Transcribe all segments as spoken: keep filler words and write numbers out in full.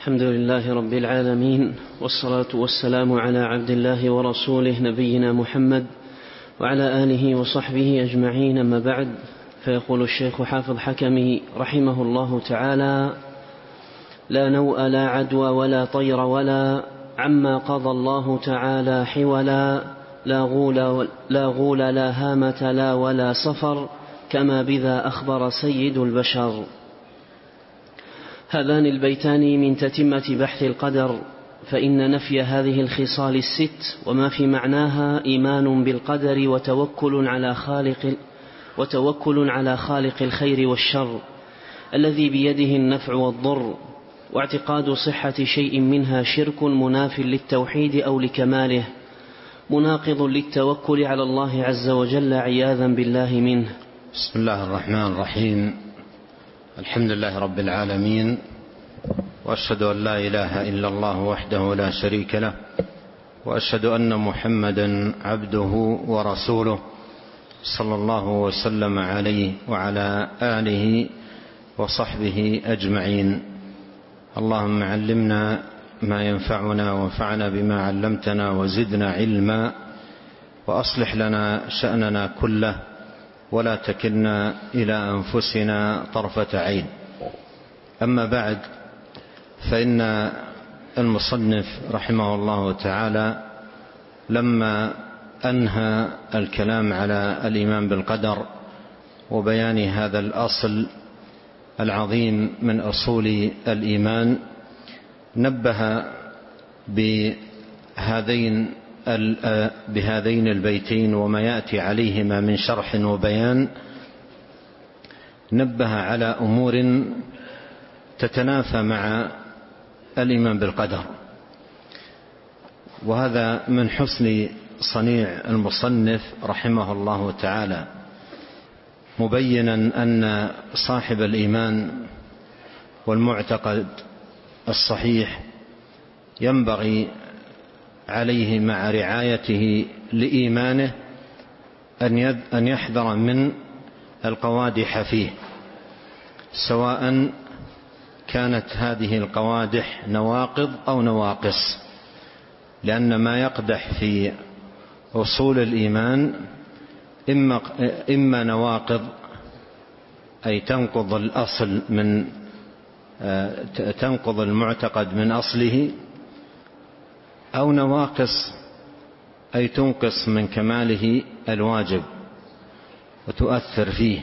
الحمد لله رب العالمين، والصلاة والسلام على عبد الله ورسوله نبينا محمد وعلى آله وصحبه أجمعين، أما بعد. فيقول الشيخ حافظ حكمي رحمه الله تعالى: لا نوء لا عدوى ولا طير ولا عما قضى الله تعالى حولا، لا غول لا, غول لا هامة لا ولا صفر، كما بذا أخبر سيد البشر. هذان البيتان من تتمة بحث القدر، فإن نفي هذه الخصال الست وما في معناها إيمان بالقدر وتوكل على خالق وتوكل على خالق الخير والشر الذي بيده النفع والضر، واعتقاد صحة شيء منها شرك مناف للتوحيد أو لكماله، مناقض للتوكل على الله عز وجل عياذا بالله منه. بسم الله الرحمن الرحيم. الحمد لله رب العالمين، وأشهد أن لا إله إلا الله وحده لا شريك له، وأشهد أن محمدا عبده ورسوله، صلى الله وسلم عليه وعلى آله وصحبه أجمعين. اللهم علمنا ما ينفعنا وانفعنا بما علمتنا وزدنا علما، وأصلح لنا شأننا كله ولا تكلنا إلى أنفسنا طرفة عين. أما بعد، فإن المصنف رحمه الله تعالى لما أنهى الكلام على الإيمان بالقدر وبيان هذا الأصل العظيم من أصول الإيمان، نبه بهذين بهذين البيتين وما يأتي عليهما من شرح وبيان، نبه على أمور تتنافى مع الإيمان بالقدر، وهذا من حسن صنيع المصنف رحمه الله تعالى، مبينا أن صاحب الإيمان والمعتقد الصحيح ينبغي عليه مع رعايته لإيمانه أن يحذر من القوادح فيه، سواء كانت هذه القوادح نواقض أو نواقص، لأن ما يقدح في أصول الإيمان إما, إما نواقض، أي تنقض الأصل من تنقض المعتقد من أصله، أو نواقص أي تنقص من كماله الواجب وتؤثر فيه.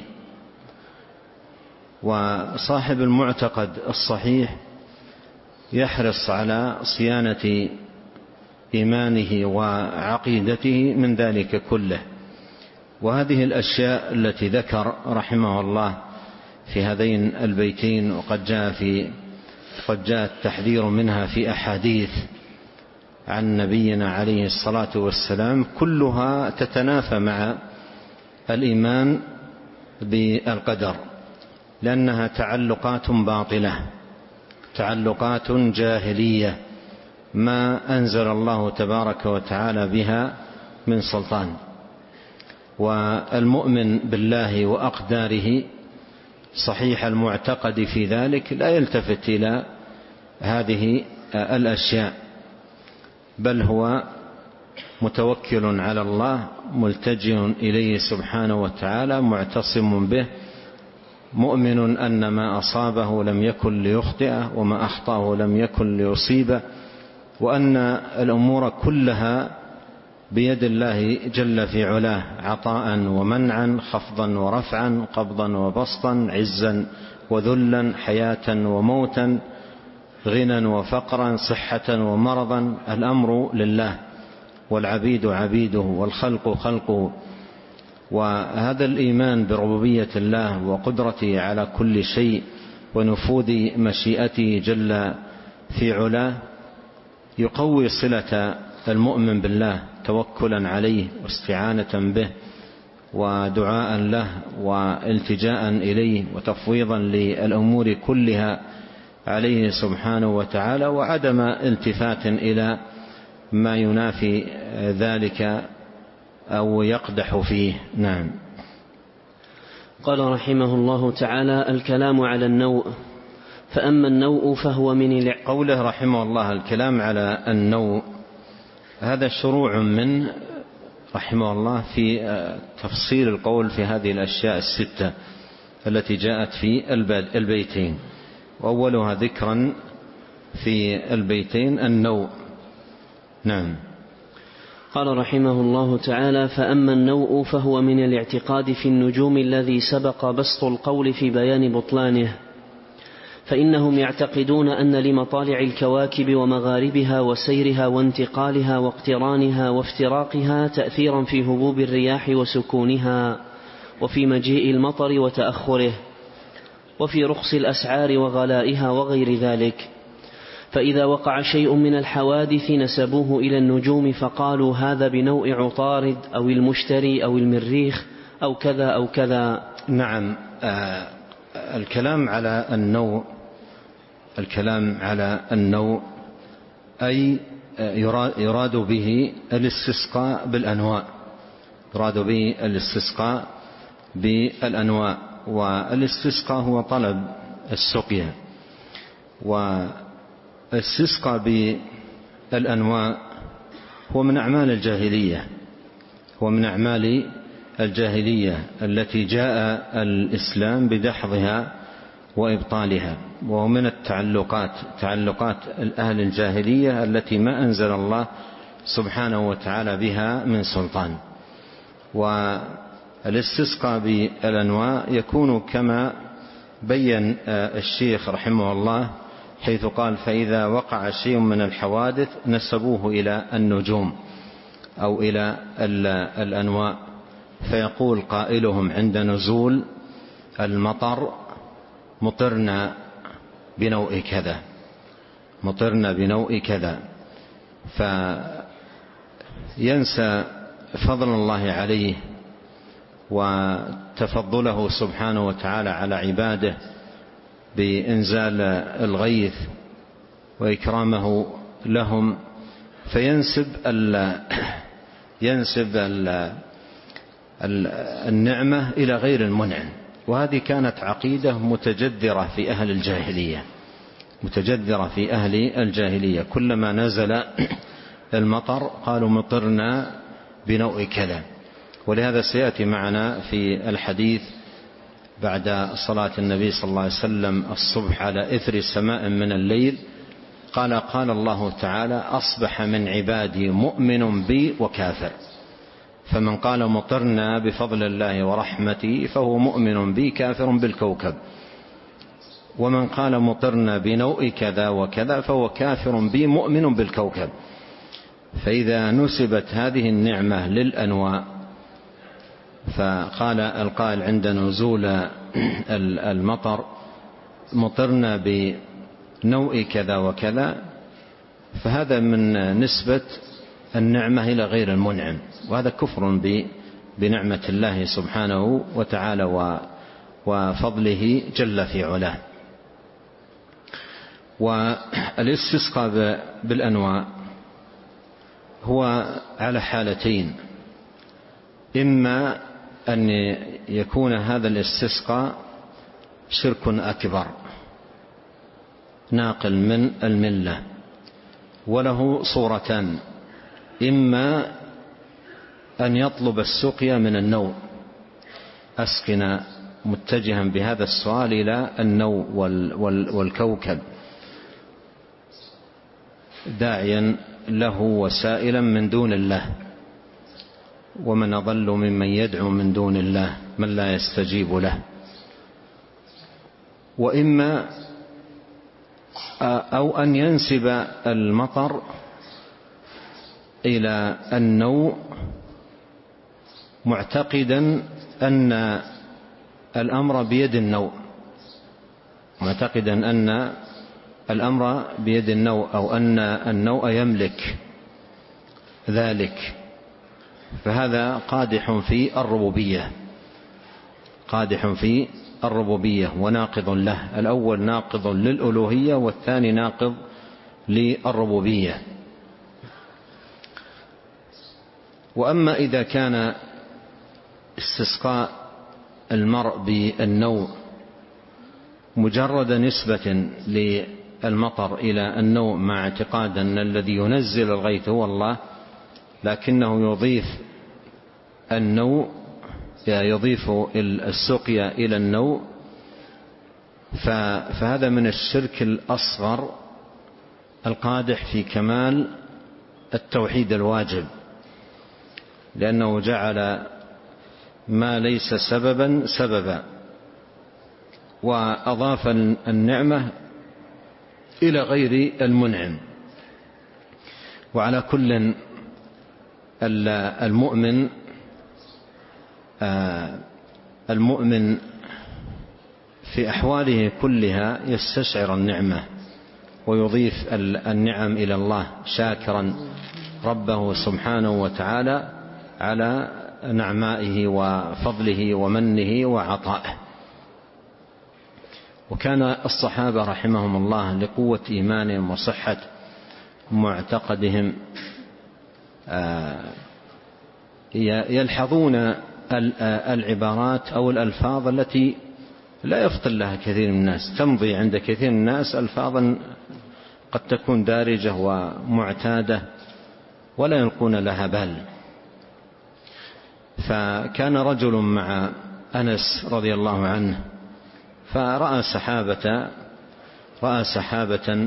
وصاحب المعتقد الصحيح يحرص على صيانة إيمانه وعقيدته من ذلك كله. وهذه الأشياء التي ذكر رحمه الله في هذين البيتين، وقد جاء في قد جاء التحذير منها في أحاديث عن نبينا عليه الصلاة والسلام، كلها تتنافى مع الإيمان بالقدر، لأنها تعلقات باطلة، تعلقات جاهلية ما أنزل الله تبارك وتعالى بها من سلطان. والمؤمن بالله وأقداره صحيح المعتقد في ذلك لا يلتفت إلى هذه الأشياء، بل هو متوكل على الله، ملتجئ إليه سبحانه وتعالى، معتصم به، مؤمن أن ما أصابه لم يكن ليخطئه وما أخطأه لم يكن ليصيبه، وأن الأمور كلها بيد الله جل في علاه، عطاء ومنعا، خفضا ورفعا، قبضا وبسطا، عزا وذلا، حياة وموتا، غنى وفقرا، صحة ومرضا. الأمر لله، والعبيد عبيده، والخلق خلقه. وهذا الإيمان بربوبية الله وقدرته على كل شيء ونفوذ مشيئته جل في علاه يقوي صلة المؤمن بالله، توكلا عليه واستعانة به ودعاء له والتجاء إليه وتفويضا للأمور كلها عليه سبحانه وتعالى، وعدم التفات إلى ما ينافي ذلك أو يقدح فيه. نعم. قال رحمه الله تعالى: الكلام على النوء. فأما النوء فهو من الع... قوله رحمه الله الكلام على النوء، هذا شروع من رحمه الله في تفصيل القول في هذه الأشياء الستة التي جاءت في البيتين، وأولها ذكرا في البيتين النوء. نعم. قال رحمه الله تعالى: فأما النوء فهو من الاعتقاد في النجوم الذي سبق بسط القول في بيان بطلانه، فإنهم يعتقدون أن لمطالع الكواكب ومغاربها وسيرها وانتقالها واقترانها وافتراقها تأثيرا في هبوب الرياح وسكونها، وفي مجيء المطر وتأخره، وفي رخص الأسعار وغلائها وغير ذلك. فإذا وقع شيء من الحوادث نسبوه إلى النجوم فقالوا هذا بنوء عطارد أو المشتري أو المريخ أو كذا أو كذا. نعم. آه الكلام على النوء الكلام على النوء أي يراد به الاستسقاء بالأنواء يراد به الاستسقاء بالأنواء والاستسقاء هو طلب السقيا، والاستسقاء بالأنواء هو من أعمال الجاهلية هو من أعمال الجاهلية التي جاء الإسلام بدحضها وإبطالها، وهو من التعلقات تعلقات أهل الجاهلية التي ما أنزل الله سبحانه وتعالى بها من سلطان. والاستسقاء بالأنواء يكون كما بين الشيخ رحمه الله، حيث قال: فإذا وقع شيء من الحوادث نسبوه إلى النجوم أو إلى الأنواء، فيقول قائلهم عند نزول المطر: مطرنا بنوء كذا مطرنا بنوء كذا، فينسى فضل الله عليه وتفضله سبحانه وتعالى على عباده بإنزال الغيث وإكرامه لهم، فينسب ال ينسب ال النعمة إلى غير المنعم. وهذه كانت عقيدة متجذرة في أهل الجاهلية متجذرة في أهل الجاهلية كلما نزل المطر قالوا مطرنا بنوء كذا. ولهذا سيأتي معنا في الحديث بعد صلاة النبي صلى الله عليه وسلم الصبح على إثر سماء من الليل، قال قال الله تعالى: أصبح من عبادي مؤمن بي وكافر، فمن قال مطرنا بفضل الله ورحمته فهو مؤمن بي كافر بالكوكب، ومن قال مطرنا بنوء كذا وكذا فهو كافر بي مؤمن بالكوكب. فإذا نسبت هذه النعمة للأنواء، فقال القائل عند نزول المطر مطرنا بنوء كذا وكذا، فهذا من نسبة النعمة إلى غير المنعم، وهذا كفر بنعمة الله سبحانه وتعالى وفضله جل في علاه. والاستسقاء بالأنواء هو على حالتين: إما أن يكون هذا الاستسقاء شرك أكبر ناقل من الملة، وله صورتان: إما أن يطلب السقيا من النوء، أسقنا، متجها بهذا السؤال إلى النوء والكوكب، داعيا له وسائلا من دون الله، ومن أضل ممن يدعو من دون الله من لا يستجيب له. وإما أو أن ينسب المطر إلى النوء معتقدا أن الأمر بيد النوء معتقدا أن الأمر بيد النوء أو أن النوء يملك ذلك، فهذا قادح في الربوبية قادح في الربوبية وناقض له. الأول ناقض للألوهية والثاني ناقض للربوبية. وأما إذا كان استسقاء المرء بالنوء مجرد نسبة للمطر إلى النوء مع اعتقاد أن الذي ينزل الغيث هو الله، لكنه يضيف النوء يضيف السقيا إلى النوء، فهذا من الشرك الأصغر القادح في كمال التوحيد الواجب، لأنه جعل ما ليس سببا سببا، وأضاف النعمة إلى غير المنعم. وعلى كل المؤمن المؤمن في أحواله كلها يستشعر النعمة ويضيف النعم إلى الله، شاكرا ربه سبحانه وتعالى على نعمائه وفضله ومنه وعطائه. وكان الصحابة رحمهم الله لقوة إيمانهم وصحة معتقدهم يلحظون العبارات أو الألفاظ التي لا يفطن لها كثير من الناس، تمضي عند كثير من الناس ألفاظا قد تكون دارجة ومعتادة ولا يلقون لها بال. فكان رجل مع أنس رضي الله عنه فرأى سحابة رأى سحابة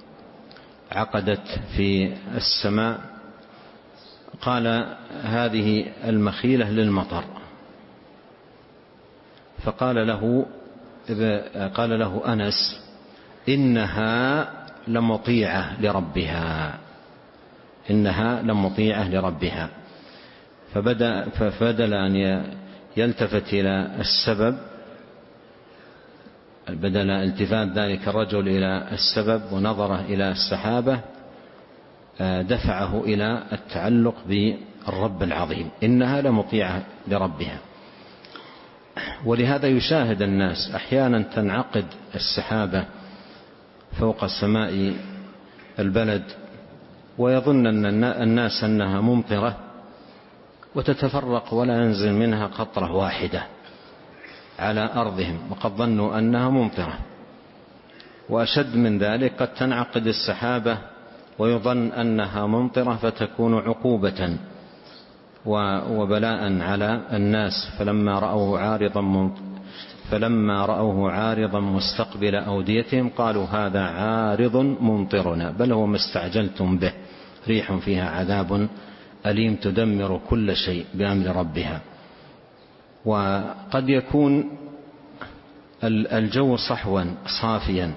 عقدت في السماء، قال هذه المخيلة للمطر، فقال له قال له أنس إنها لمطيعة لربها إنها لمطيعة لربها. فبدأ فبدل أن يلتفت إلى السبب، بدل التفات ذلك الرجل إلى السبب ونظره إلى السحابة، دفعه إلى التعلق بالرب العظيم، إنها لمطيعة لربها. ولهذا يشاهد الناس أحيانا تنعقد السحابة فوق سماء البلد ويظن أن الناس أنها ممطرة وتتفرق ولا ينزل منها قطرة واحدة على أرضهم، وقد ظنوا أنها ممطرة. وأشد من ذلك قد تنعقد السحابة ويظن أنها ممطرة فتكون عقوبة وبلاء على الناس، فلما رأوه عارضا فلما رأوه عارضا مستقبل أوديتهم قالوا هذا عارض ممطرنا بل هو ما استعجلتم به ريح فيها عذاب أليم تدمر كل شيء بأمر ربها. وقد يكون الجو صحوا صافيا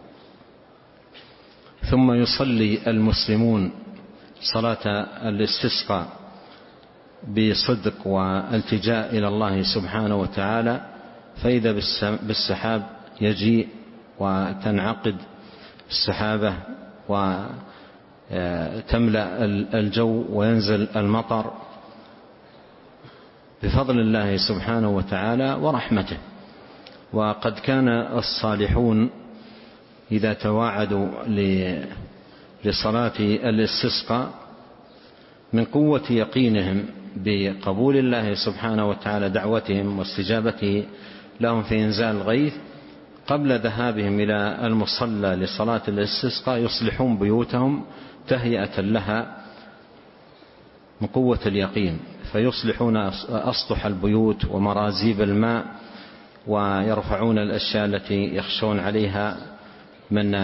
ثم يصلي المسلمون صلاة الاستسقاء بصدق والتجاء إلى الله سبحانه وتعالى، فإذا بالسحاب يجيء وتنعقد السحابة وتملأ الجو وينزل المطر بفضل الله سبحانه وتعالى ورحمته. وقد كان الصالحون إذا تواعدوا لصلاة الاستسقاء من قوة يقينهم بقبول الله سبحانه وتعالى دعوتهم واستجابته لهم في إنزال الغيث، قبل ذهابهم إلى المصلى لصلاة الاستسقاء يصلحون بيوتهم تهيئة لها من قوة اليقين، فيصلحون أسطح البيوت ومرازيب الماء، ويرفعون الأشياء التي يخشون عليها من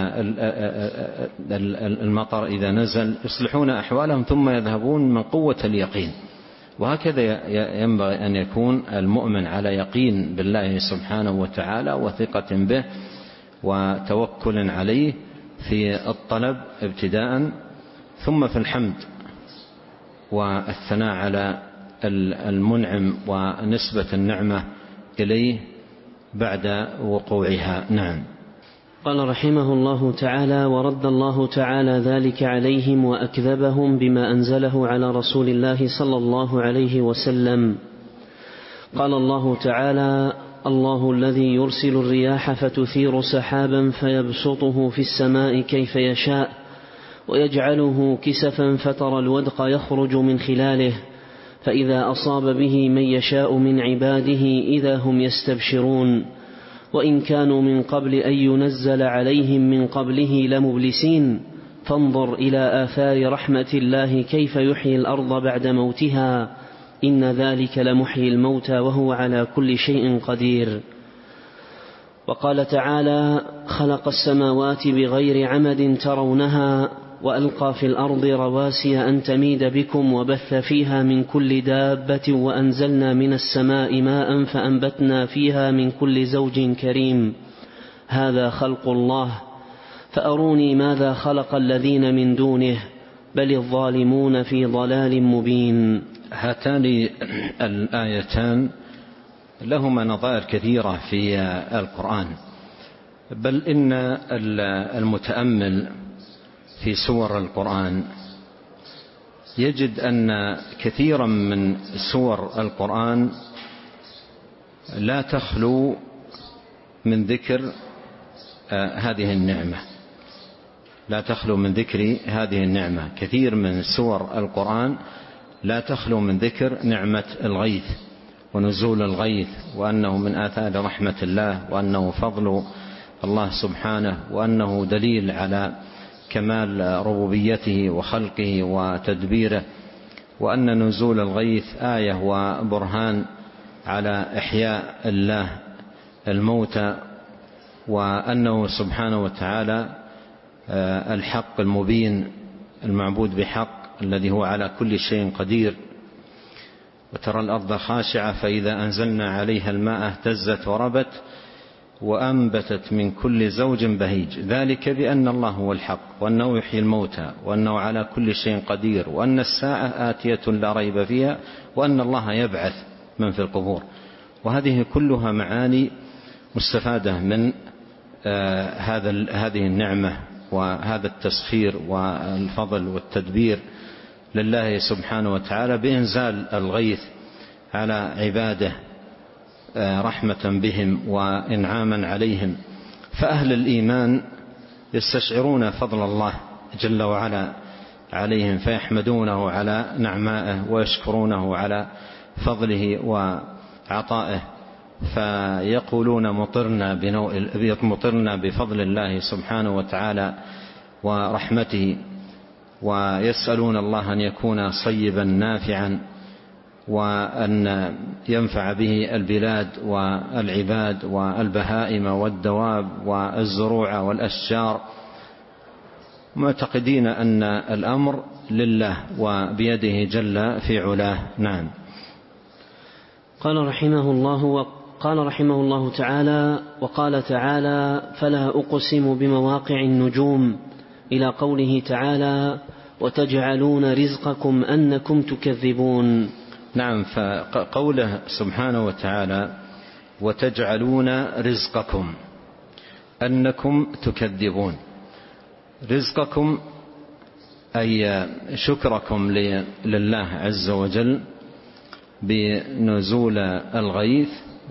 المطر إذا نزل، يصلحون أحوالهم ثم يذهبون من قوة اليقين. وهكذا ينبغي أن يكون المؤمن على يقين بالله سبحانه وتعالى وثقة به وتوكل عليه في الطلب ابتداء، ثم في الحمد والثناء على المنعم ونسبة النعمة إليه بعد وقوعها. نعم. قال رحمه الله تعالى: ورد الله تعالى ذلك عليهم وأكذبهم بما أنزله على رسول الله صلى الله عليه وسلم. قال الله تعالى: الله الذي يرسل الرياح فتثير سحابا فيبسطه في السماء كيف يشاء ويجعله كسفا فترى الودق يخرج من خلاله فإذا أصاب به من يشاء من عباده إذا هم يستبشرون. وإن كانوا من قبل أن ينزل عليهم من قبله لمبلسين فانظر إلى آثار رحمة الله كيف يحيي الأرض بعد موتها إن ذلك لمحيي الموتى وهو على كل شيء قدير. وقال تعالى خلق السماوات بغير عمد ترونها وألقى في الأرض رواسي أن تميد بكم وبث فيها من كل دابة وأنزلنا من السماء ماء فأنبتنا فيها من كل زوج كريم هذا خلق الله فأروني ماذا خلق الذين من دونه بل الظالمون في ضلال مبين. هاتان الآيتان لهما نظائر كثيرة في القرآن، بل إن المتأمل في سور القرآن يجد أن كثيرا من سور القرآن لا تخلو من ذكر هذه النعمة لا تخلو من ذكر هذه النعمة. كثير من سور القرآن لا تخلو من ذكر نعمة الغيث ونزول الغيث، وأنه من آثار رحمة الله، وأنه فضل الله سبحانه، وأنه دليل على كمال ربوبيته وخلقه وتدبيره، وأن نزول الغيث آية وبرهان على إحياء الله الموتى، وأنه سبحانه وتعالى الحق المبين المعبود بحق الذي هو على كل شيء قدير. وترى الأرض خاشعة فإذا أنزلنا عليها الماء اهتزت وربت وأنبتت من كل زوج بهيج ذلك بأن الله هو الحق وأنه يحيي الموتى وأنه على كل شيء قدير وأن الساعة آتية لا ريب فيها وأن الله يبعث من في القبور. وهذه كلها معاني مستفادة من هذا هذه النعمة وهذا التسخير والفضل والتدبير لله سبحانه وتعالى بإنزال الغيث على عباده رحمة بهم وإنعاما عليهم. فأهل الإيمان يستشعرون فضل الله جل وعلا عليهم فيحمدونه على نعمائه ويشكرونه على فضله وعطائه، فيقولون مطرنا مطرنا بفضل الله سبحانه وتعالى ورحمته، ويسألون الله أن يكون صيبا نافعا وأن ينفع به البلاد والعباد والبهائم والدواب والزروع والأشجار، معتقدين أن الأمر لله وبيده جل في علاه. نعم. قال رحمه الله وقال رحمه الله تعالى وقال تعالى فلا أقسم بمواقع النجوم إلى قوله تعالى وتجعلون رزقكم أنكم تكذبون. نعم. فقوله سبحانه وتعالى وتجعلون رزقكم أنكم تكذبون، رزقكم أي شكركم لله عز وجل بنزول الغيث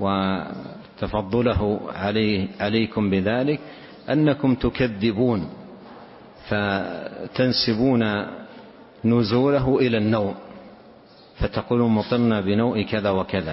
وتفضله عليه عليكم بذلك أنكم تكذبون، فتنسبون نزوله إلى النوم فتقولون مطرنا بنوء كذا وكذا.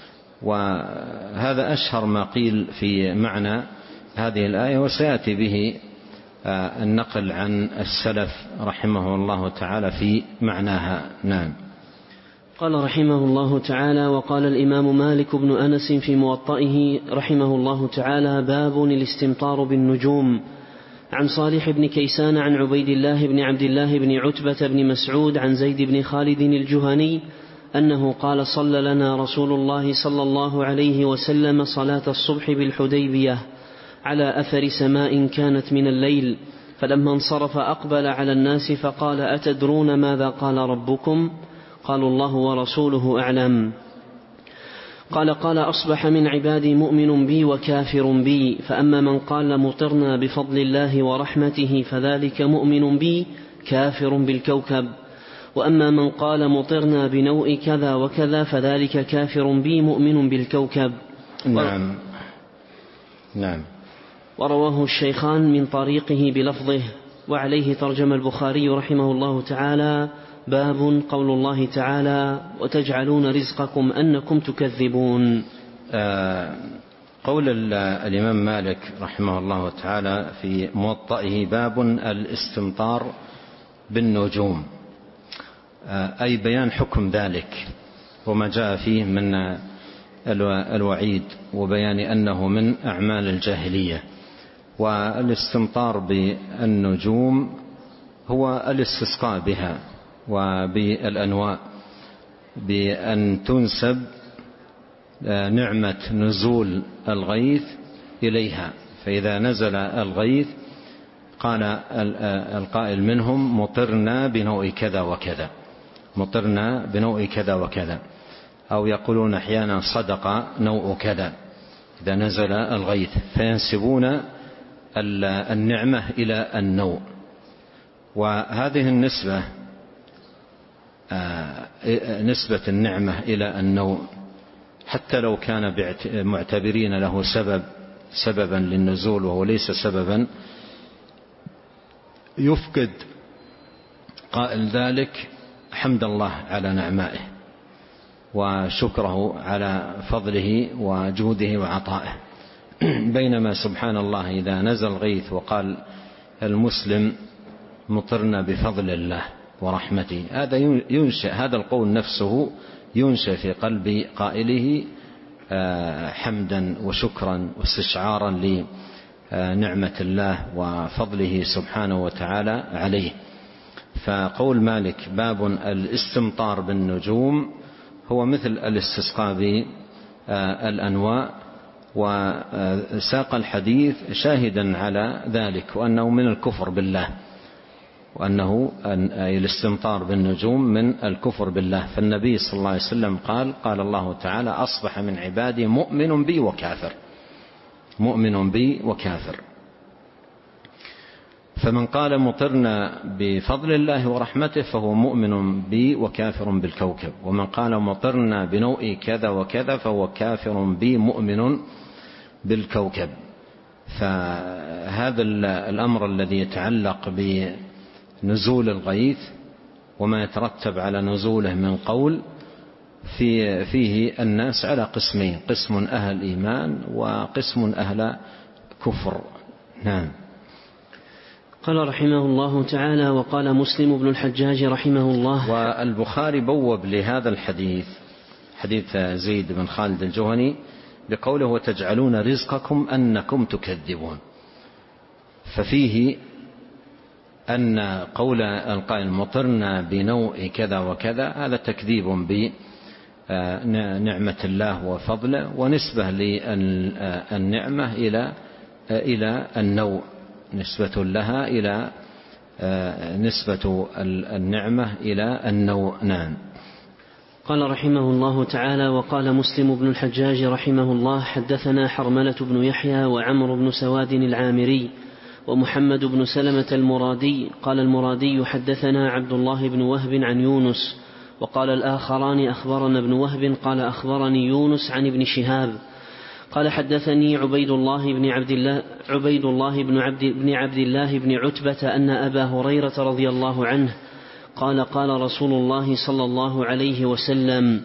وهذا أشهر ما قيل في معنى هذه الآية، وسيأتي به النقل عن السلف رحمه الله تعالى في معناها. نعم. قال رحمه الله تعالى وقال الإمام مالك بن أنس في موطئه رحمه الله تعالى باب الاستمطار بالنجوم. عن صالح بن كيسان عن عبيد الله بن عبد الله بن عتبة بن مسعود عن زيد بن خالد الجهني أنه قال صلى لنا رسول الله صلى الله عليه وسلم صلاة الصبح بالحديبية على أثر سماء كانت من الليل، فلما انصرف أقبل على الناس فقال أتدرون ماذا قال ربكم؟ قالوا الله ورسوله أعلم. قال قال أصبح من عبادي مؤمن بي وكافر بي، فأما من قال مطرنا بفضل الله ورحمته فذلك مؤمن بي كافر بالكوكب، وأما من قال مطرنا بنوء كذا وكذا فذلك كافر بي مؤمن بالكوكب. نعم. نعم. ورواه الشيخان من طريقه بلفظه. وعليه ترجم البخاري رحمه الله تعالى باب قول الله تعالى وتجعلون رزقكم أنكم تكذبون. آه قول الإمام مالك رحمه الله تعالى في موطئه: باب الاستمطار بالنجوم، أي بيان حكم ذلك وما جاء فيه من الوعيد وبيان أنه من أعمال الجاهلية. والاستمطار بالنجوم هو الاستسقاء بها وبالأنواء، بأن تنسب نعمة نزول الغيث إليها، فإذا نزل الغيث قال القائل منهم: مطرنا بنوء كذا وكذا، مطرنا بنوء كذا وكذا، أو يقولون أحيانا: صدق نوء كذا إذا نزل الغيث، فينسبون النعمة إلى النوء. وهذه النسبة، نسبة النعمة إلى النوء، حتى لو كان معتبرين له سبب سببا للنزول وهو ليس سببا، يفقد قائل ذلك حمد الله على نعمائه وشكره على فضله وجوده وعطائه. بينما سبحان الله إذا نزل غيث وقال المسلم: مطرنا بفضل الله ورحمته، هذا ينشئ، هذا القول نفسه ينشئ في قلب قائله حمدا وشكرا واستشعارا لنعمة الله وفضله سبحانه وتعالى عليه. فقول مالك: باب الاستمطار بالنجوم، هو مثل الاستسقاء بالأنواء، وساق الحديث شاهدا على ذلك، وأنه من الكفر بالله، وأنه الاستمطار بالنجوم من الكفر بالله. فالنبي صلى الله عليه وسلم قال: قال الله تعالى: أصبح من عبادي مؤمن بي وكافر، مؤمن بي وكافر. فمن قال مطرنا بفضل الله ورحمته فهو مؤمن بي وكافر بالكوكب، ومن قال مطرنا بنوء كذا وكذا فهو كافر بي مؤمن بالكوكب. فهذا الأمر الذي يتعلق بنزول الغيث وما يترتب على نزوله من قول، في فيه الناس على قسمين: قسم أهل إيمان وقسم أهل كفر. نعم. قال رحمه الله تعالى: وقال مسلم بن الحجاج رحمه الله. والبخاري بوب لهذا الحديث، حديث زيد بن خالد الجهني، بقوله: وتجعلون رزقكم أنكم تكذبون. ففيه أن قول القائل مطرنا بنوء كذا وكذا هذا تكذيب بنعمة الله وفضله، ونسبة للنعمة إلى إلى النوء، نسبة لها إلى نسبة النعمة إلى النوء. نعم. قال رحمه الله تعالى: وقال مسلم بن الحجاج رحمه الله: حدثنا حرملة بن يحيى وعمر بن سواد العامري ومحمد بن سلمة المرادي. قال المرادي: حدثنا عبد الله بن وهب عن يونس. وقال الآخران: أخبرنا ابن وهب قال أخبرني يونس عن ابن شهاب قال حدثني عبيد الله بن عبد الله عبيد الله بن عبد بن عبد الله بن عتبة أن أبا هريرة رضي الله عنه قال: قال رسول الله صلى الله عليه وسلم: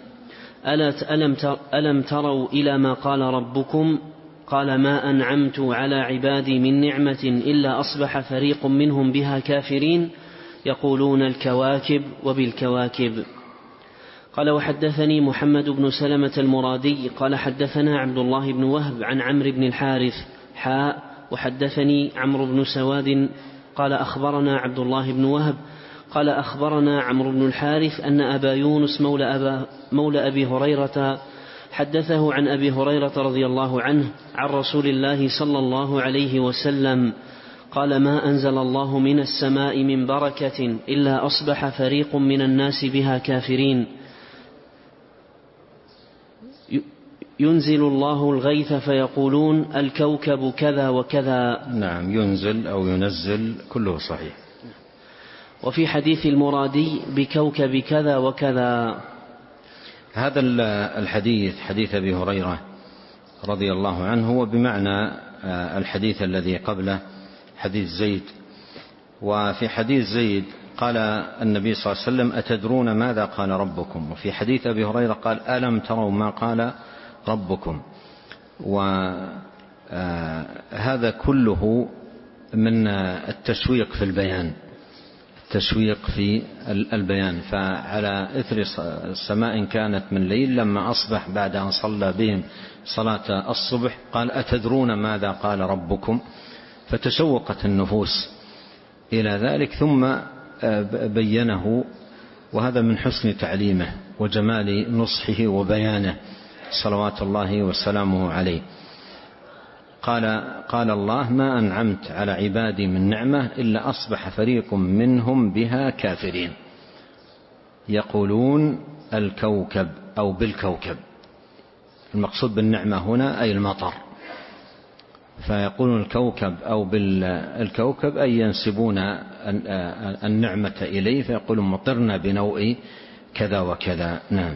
ألم تروا إلى ما قال ربكم؟ قال: ما أنعمت على عبادي من نعمة إلا أصبح فريق منهم بها كافرين، يقولون الكواكب وبالكواكب. قال: وحدثني محمد بن سلمة المرادي قال حدثنا عبد الله بن وهب عن عمرو بن الحارث حاء وحدثني عمرو بن سواد قال أخبرنا عبد الله بن وهب قال أخبرنا عمرو بن الحارث أن أبا يونس مولى, أبا مولى أبي هريرة حدثه عن أبي هريرة رضي الله عنه عن رسول الله صلى الله عليه وسلم قال: ما أنزل الله من السماء من بركة إلا أصبح فريق من الناس بها كافرين، ينزل الله الغيث فيقولون الكوكب كذا وكذا. نعم، ينزل أو ينزل كله صحيح. وفي حديث المرادي بكوكب كذا وكذا. هذا الحديث حديث أبي هريرة رضي الله عنه هو بمعنى الحديث الذي قبله حديث زيد. وفي حديث زيد قال النبي صلى الله عليه وسلم: أتدرون ماذا قال ربكم؟ وفي حديث أبي هريرة قال: ألم تروا ما قال ربكم؟ وهذا كله من التشويق في البيان، التشويق في البيان. فعلى إثر السماء كانت من ليل لما أصبح بعد أن صلى بهم صلاة الصبح قال أتدرون ماذا قال ربكم؟ فتشوقت النفوس إلى ذلك ثم بينه، وهذا من حسن تعليمه وجمال نصحه وبيانه صلوات الله وسلامه عليه. قال قال الله ما أنعمت على عبادي من نعمة إلا أصبح فريق منهم بها كافرين. يقولون الكوكب أو بالكوكب، المقصود بالنعمة هنا أي المطر، فيقولون الكوكب أو بالكوكب أي ينسبون النعمة إليه، فيقولون مطرنا بنوء كذا وكذا. نعم.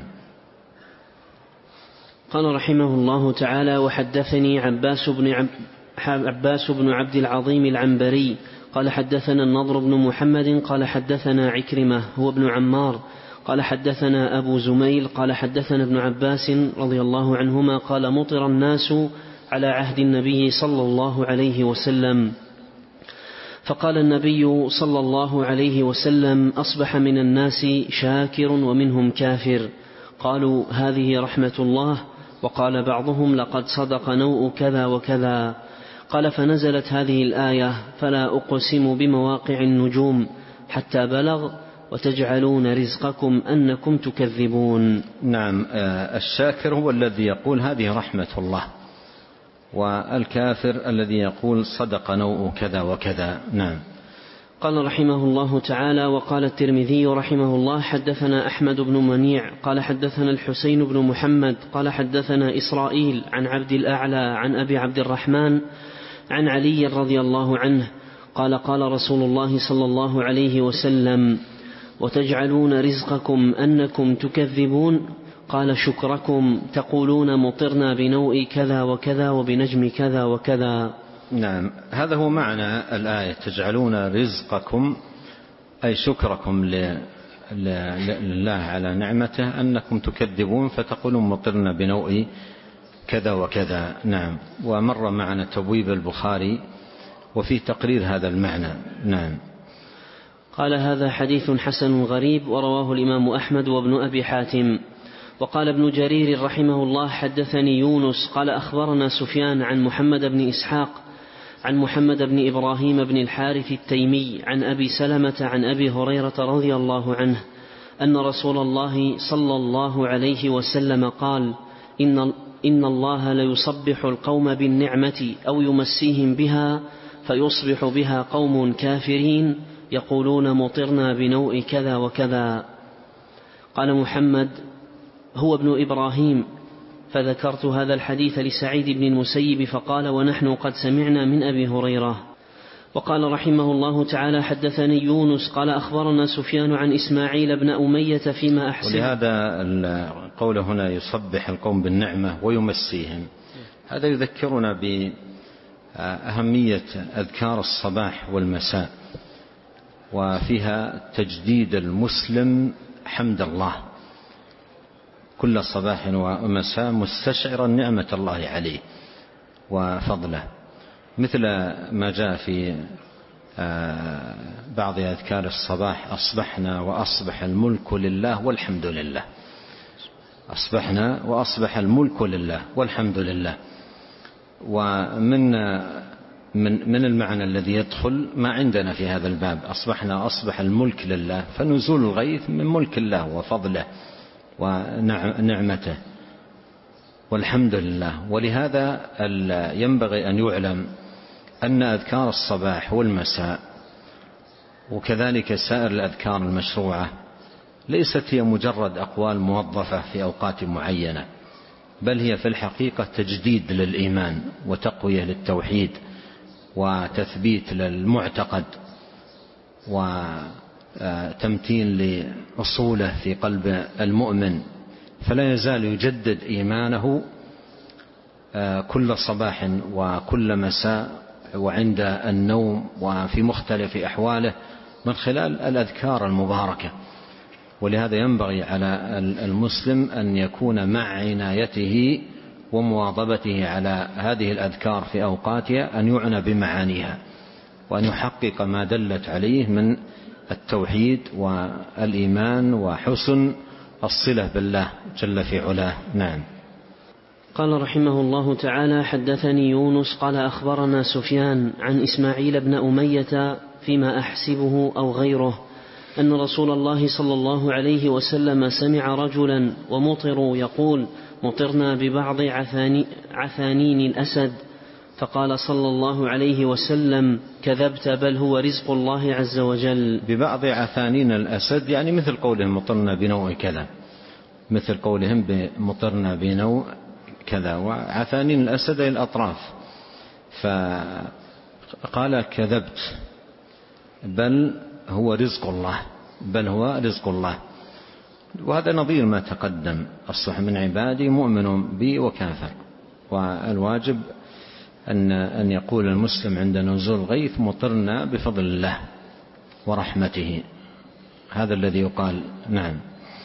قال رحمه الله تعالى: وحدثني عباس بن عب... عباس بن عبد العظيم العنبري قال حدثنا النضر بن محمد قال حدثنا عكرمة هو ابن عمار قال حدثنا أبو زميل قال حدثنا ابن عباس رضي الله عنهما قال مطر الناس على عهد النبي صلى الله عليه وسلم، فقال النبي صلى الله عليه وسلم: أصبح من الناس شاكر ومنهم كافر. قالوا هذه رحمة الله. وقال بعضهم لقد صدق نوء كذا وكذا. قال فنزلت هذه الآية: فلا أقسم بمواقع النجوم، حتى بلغ وتجعلون رزقكم أنكم تكذبون. نعم. الشاكر هو الذي يقول هذه رحمة الله، والكافر الذي يقول صدق نوء كذا وكذا. نعم. قال رحمه الله تعالى: وقال الترمذي رحمه الله حدثنا أحمد بن منيع قال حدثنا الحسين بن محمد قال حدثنا إسرائيل عن عبد الأعلى عن أبي عبد الرحمن عن علي رضي الله عنه قال قال رسول الله صلى الله عليه وسلم: وتجعلون رزقكم أنكم تكذبون. قال شكركم تقولون مطرنا بنوء كذا وكذا وبنجم كذا وكذا. نعم. هذا هو معنى الآية: تجعلون رزقكم أي شكركم لله على نعمته أنكم تكذبون، فتقولون مطرنا بنوء كذا وكذا. نعم. ومر معنا تبويب البخاري وفي تقرير هذا المعنى. نعم. قال هذا حديث حسن غريب ورواه الإمام أحمد وابن أبي حاتم. وقال ابن جرير رحمه الله حدثني يونس قال أخبرنا سفيان عن محمد بن إسحاق عن محمد بن إبراهيم بن الحارث التيمي عن أبي سلمة عن أبي هريرة رضي الله عنه أن رسول الله صلى الله عليه وسلم قال: إن, إن الله ليصبح القوم بالنعمة أو يمسيهم بها فيصبح بها قوم كافرين يقولون مطرنا بنوء كذا وكذا. قال محمد هو ابن إبراهيم، فذكرت هذا الحديث لسعيد بن المسيب فقال: ونحن قد سمعنا من أبي هريرة. وقال رحمه الله تعالى حدثني يونس قال أخبرنا سفيان عن إسماعيل بن أمية فيما أحسن. ولهذا القول هنا يصبح القوم بالنعمة ويمسيهم، هذا يذكرنا بأهمية أذكار الصباح والمساء، وفيها تجديد المسلم حمد الله كل صباح ومساء مستشعرا نعمة الله عليه وفضله، مثل ما جاء في بعض أذكار الصباح: أصبحنا وأصبح الملك لله والحمد لله. أصبحنا وأصبح الملك لله والحمد لله. ومن من من المعنى الذي يدخل ما عندنا في هذا الباب: أصبحنا أصبح الملك لله، فنزول الغيث من ملك الله وفضله ونعمته والحمد لله. ولهذا ينبغي أن يعلم أن أذكار الصباح والمساء وكذلك سائر الأذكار المشروعة ليست هي مجرد أقوال موظفة في أوقات معينة، بل هي في الحقيقة تجديد للإيمان وتقوية للتوحيد وتثبيت للمعتقد وتمتين لأصوله في قلب المؤمن، فلا يزال يجدد إيمانه كل صباح وكل مساء وعند النوم وفي مختلف أحواله من خلال الأذكار المباركة. ولهذا ينبغي على المسلم أن يكون مع عنايته ومواظبته على هذه الأذكار في أوقاتها أن يعنى بمعانيها، وأن يحقق ما دلت عليه من التوحيد والإيمان وحسن الصلة بالله جل في علاه. نعم. قال رحمه الله تعالى: حدثني يونس قال أخبرنا سفيان عن إسماعيل بن أمية فيما أحسبه أو غيره أن رسول الله صلى الله عليه وسلم سمع رجلا ومطر يقول: مطرنا ببعض عثاني عثانين الأسد، فقال صلى الله عليه وسلم: كذبت، بل هو رزق الله عز وجل. ببعض عثانين الأسد يعني مثل قولهم مطرنا بنوع كذا، مثل قولهم مطرنا بنوع كذا. وعثانين الأسد أي الأطراف. فقال: كذبت، بل هو رزق الله، بل هو رزق الله. وهذا نظير ما تقدم: الصح من عبادي مؤمن بي وكافر. والواجب أن أن يقول المسلم عند نزول الغيث: مطرنا بفضل الله ورحمته. هذا الذي يقال. نعم.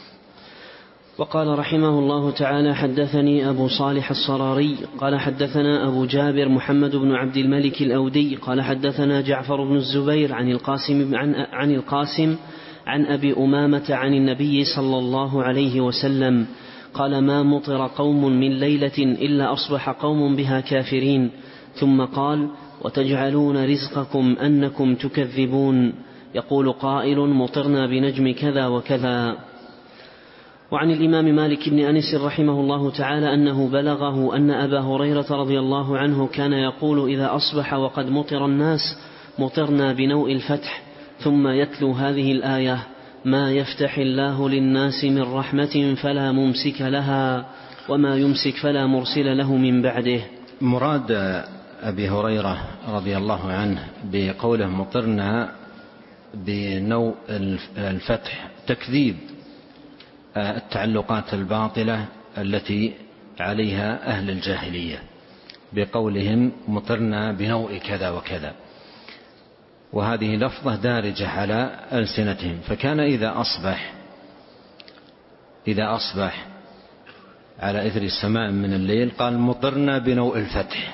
وقال رحمه الله تعالى: حدثني أبو صالح الصراري قال حدثنا أبو جابر محمد بن عبد الملك الأودي قال حدثنا جعفر بن الزبير عن القاسم عن, عن القاسم عن أبي أمامة عن النبي صلى الله عليه وسلم قال: ما مطر قوم من ليلة إلا أصبح قوم بها كافرين. ثم قال: وتجعلون رزقكم أنكم تكذبون. يقول قائل: مطرنا بنجم كذا وكذا. وعن الإمام مالك بن أنس رحمه الله تعالى أنه بلغه أن أبا هريرة رضي الله عنه كان يقول إذا أصبح وقد مطر الناس: مطرنا بنوء الفتح، ثم يتلو هذه الآية: ما يفتح الله للناس من رحمة فلا ممسك لها، وما يمسك فلا مرسل له من بعده. مراد أبي هريرة رضي الله عنه بقوله مطرنا بنوء الفتح تكذيب التعلقات الباطلة التي عليها أهل الجاهلية بقولهم مطرنا بنوء كذا وكذا، وهذه لفظة دارجة على ألسنتهم. فكان إذا أصبح إذا أصبح على إثر السماء من الليل قال: مطرنا بنوء الفتح،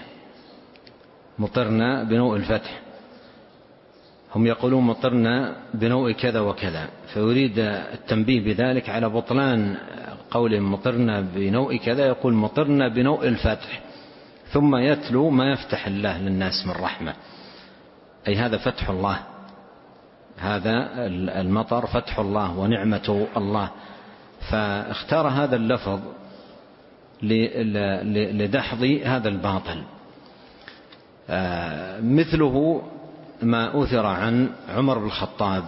مطرنا بنوء الفتح. هم يقولون مطرنا بنوء كذا وكذا، فيريد التنبيه بذلك على بطلان قولهم مطرنا بنوء كذا. يقول: مطرنا بنوء الفتح، ثم يتلو ما يفتح الله للناس من رحمة، أي هذا فتح الله، هذا المطر فتح الله ونعمة الله. فاختار هذا اللفظ لدحض هذا الباطل. مثله ما أثر عن عمر بن الخطاب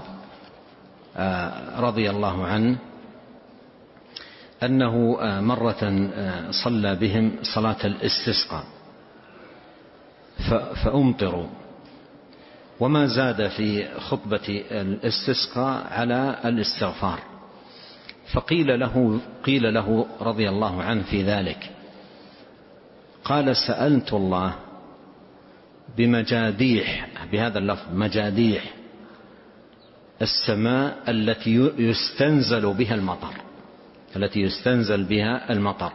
رضي الله عنه أنه مرة صلى بهم صلاة الاستسقاء فأمطروا، وما زاد في خطبة الاستسقاء على الاستغفار. فقيل له قيل له رضي الله عنه في ذلك، قال: سألت الله بمجاديح، بهذا اللفظ مجاديح، السماء التي يستنزل بها المطر، التي يستنزل بها المطر.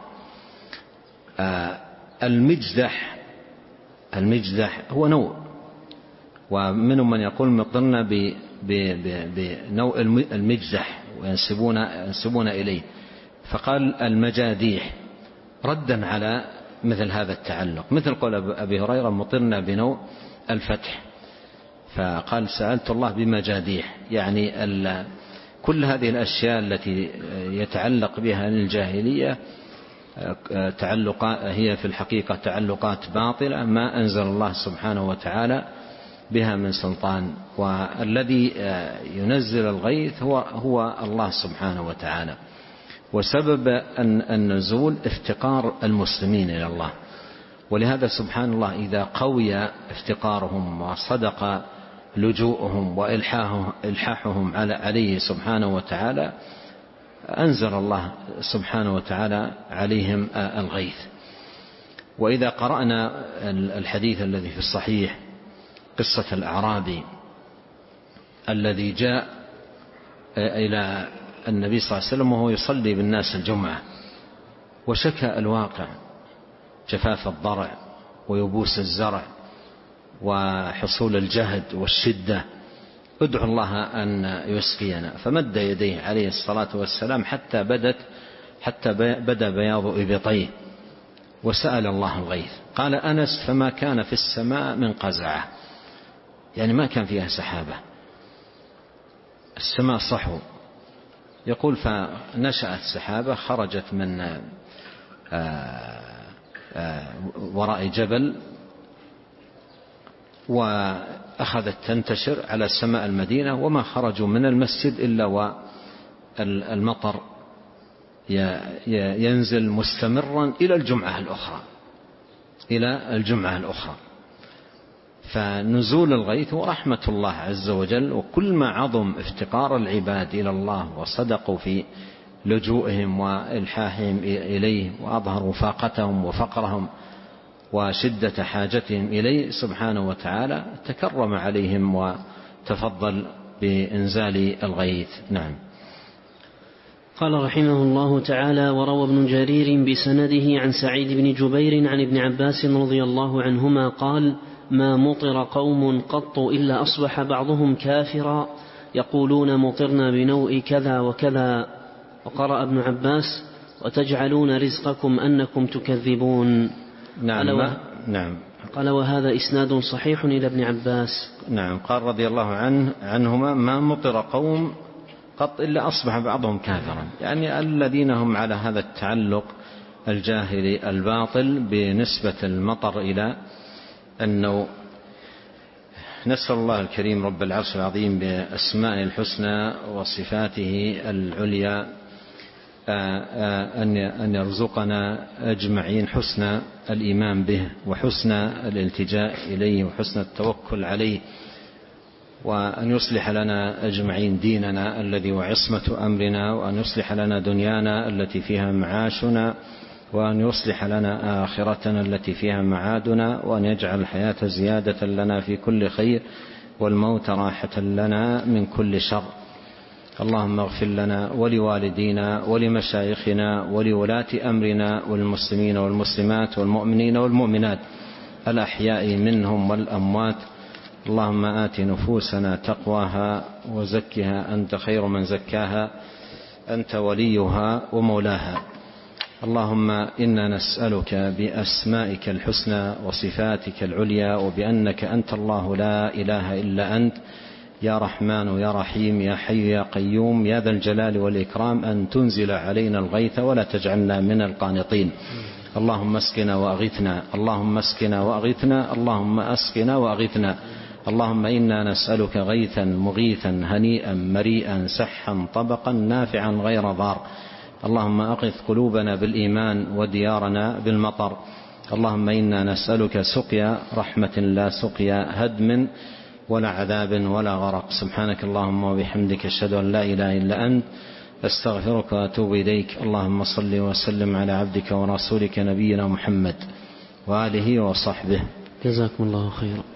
المجدح المجدح هو نوع، ومنهم من يقول مطرنا بنوع المجدح وينسبون ينسبون إليه. فقال المجاديح ردا على مثل هذا التعلق، مثل قول أبي هريرة مطرنا بنوء الفتح. فقال: سألت الله بمجاديح، يعني كل هذه الأشياء التي يتعلق بها الجاهلية تعلقات هي في الحقيقة تعلقات باطلة ما أنزل الله سبحانه وتعالى بها من سلطان. والذي ينزل الغيث هو هو الله سبحانه وتعالى. وسبب النزول افتقار المسلمين إلى الله، ولهذا سبحان الله إذا قوي افتقارهم وصدق لجوءهم وإلحاحهم عليه سبحانه وتعالى أنزل الله سبحانه وتعالى عليهم الغيث. وإذا قرأنا الحديث الذي في الصحيح قصة الأعرابي الذي جاء إلى النبي صلى الله عليه وسلم وهو يصلي بالناس الجمعة وشكى الواقع جفاف الضرع ويبوس الزرع وحصول الجهد والشدة، ادعو الله أن يسقينا. فمد يديه عليه الصلاة والسلام حتى بدت حتى بدا بياض إبطيه وسأل الله الغيث. قال أنس فما كان في السماء من قزعة، يعني ما كان فيها سحابة، السماء صحو. يقول فنشأت سحابة خرجت من وراء جبل وأخذت تنتشر على سماء المدينة، وما خرجوا من المسجد إلا والمطر ينزل مستمرا إلى الجمعة الأخرى إلى الجمعة الأخرى. فنزول الغيث ورحمة الله عز وجل، وكل ما عظم افتقار العباد إلى الله وصدقوا في لجوئهم وإلحاحهم إليه وأظهروا فاقتهم وفقرهم وشدة حاجتهم إليه سبحانه وتعالى، تكرم عليهم وتفضل بإنزال الغيث. نعم. قال رحمه الله تعالى: وروى ابن جرير بسنده عن سعيد بن جبير عن ابن عباس رضي الله عنهما قال: ما مطر قوم قط إلا أصبح بعضهم كافرا يقولون مطرنا بنوء كذا وكذا. وقرأ ابن عباس: وتجعلون رزقكم أنكم تكذبون. نعم. قال, و... نعم. قال وهذا إسناد صحيح إلى ابن عباس. نعم. قال رضي الله عنه عنهما: ما مطر قوم قط إلا أصبح بعضهم كافرا، يعني الذين هم على هذا التعلق الجاهلي الباطل بنسبة المطر إلى أنه. نسأل الله الكريم رب العرش العظيم بأسمائه الحسنى وصفاته العليا أن يرزقنا أجمعين حسن الإيمان به وحسن الالتجاء إليه وحسن التوكل عليه، وأن يصلح لنا أجمعين ديننا الذي هو عصمة أمرنا، وأن يصلح لنا دنيانا التي فيها معاشنا، وأن يصلح لنا آخرتنا التي فيها معادنا، وأن يجعل الحياة زيادة لنا في كل خير والموت راحة لنا من كل شر. اللهم اغفر لنا ولوالدينا ولمشايخنا ولولاة أمرنا والمسلمين والمسلمات والمؤمنين والمؤمنات الأحياء منهم والأموات. اللهم آت نفوسنا تقواها وزكها أنت خير من زكاها، أنت وليها ومولاها. اللهم إنا نسألك بأسمائك الحسنى وصفاتك العليا وبأنك أنت الله لا إله إلا أنت يا رحمن يا رحيم يا حي يا قيوم يا ذا الجلال والإكرام أن تنزل علينا الغيث ولا تجعلنا من القانطين. اللهم اسقنا وأغثنا، اللهم اسقنا وأغثنا، اللهم اسقنا وأغثنا. اللهم إنا نسألك غيثا مغيثا هنيئا مريئا سحا طبقا نافعا غير ضار. اللهم أغث قلوبنا بالإيمان وديارنا بالمطر. اللهم إنا نسألك سقيا رحمة لا سقيا هدم ولا عذاب ولا غرق. سبحانك اللهم وبحمدك أشهد أن لا إله إلا أنت أستغفرك وأتوب إليك. اللهم صل وسلم على عبدك ورسولك نبينا محمد وآله وصحبه. جزاكم الله خيرا.